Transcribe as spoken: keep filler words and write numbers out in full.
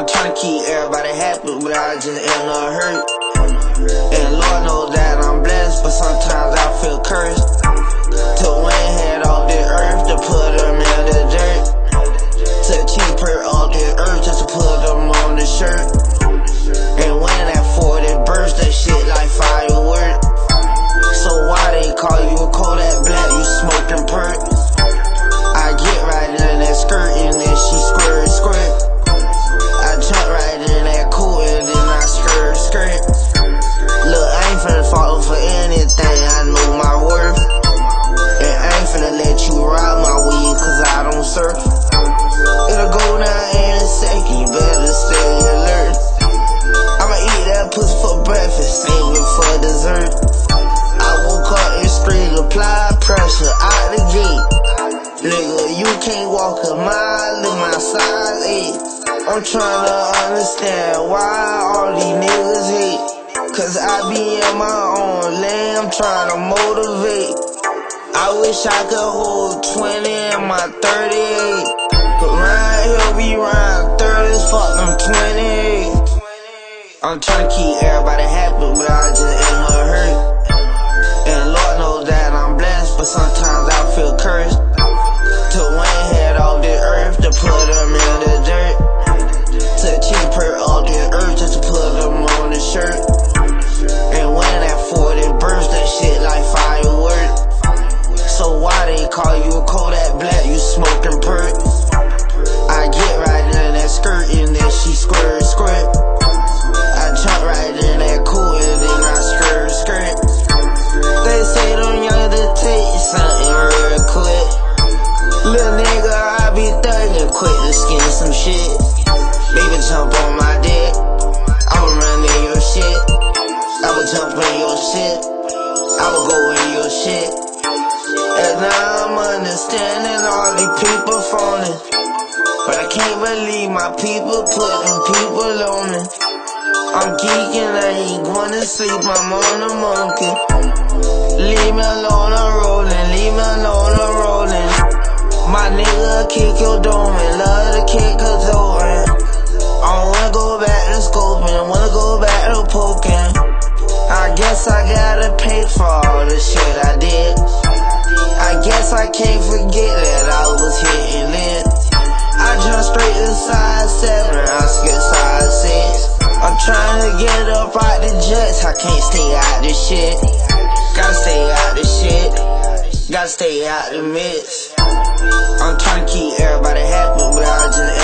I'm tryna keep everybody happy, but I just end up hurt. And Lord knows that I'm blessed, but sometimes I feel cursed. To win head off the earth, to put them in the dirt. To keep her off the earth, just to put them on the shirt. And when that forty burst, that shit like firework. So why they call you a Kodak Black, you smoking perk? I get right in that skirt and then she squirt, squirt. I jump right in that cool and then I skirt, skirt. Look, I ain't finna fall for anything, I know my worth. And I ain't finna let you rob my weed, cause I don't surf. It'll go down in a second, you better stay alert. I'ma eat that pussy for breakfast, save it for dessert. I woke up and straight apply pressure out the gate. Nigga, you can't walk a mile in my size eight. I'm tryna understand why all these niggas hate. Cause I be in my own lane, I'm tryna motivate. I wish I could hold twenty in my thirty-eight. But right here we round thirties, fuck them twenty-eight. I'm tryna keep everybody happy, but I just end up hurt. And Lord knows that I'm blessed, but sometimes I feel cursed. To win head off the earth, to put them in the dirt. To keep her off the earth, just to put them on the shirt. And when that forty burst, that shit like firework. So why they call you a Kodak Black, you smoking perk? I get right in that skirt and then she squirt, squirt. I jump right in that cool and then I skirt, skirt. They say them young to take something real quick. Little nigga, I be thuggin', quick to skin some shit. Baby, jump on my dick, I'ma run in your shit. I'ma jump in your shit, I'ma go in your shit. And now I'm understanding all these people phoning. But I can't believe my people putting people on me. I'm geeking, I ain't gonna sleep, I'm on a monkey. Leave me alone, I'm rolling, leave me alone, I'm rolling. My nigga kick your dome and love to kick a toe. I don't wanna go back to scoping, wanna go back to poking. I guess I gotta pay for all the shit I did. I guess I can't forget that I was hitting it. I jump straight to size seven, I skip size six. I'm trying to get up out the jets, I can't stay out this shit. Gotta stay out this shit, gotta stay out the mix. I'm trying to keep everybody happy, but I just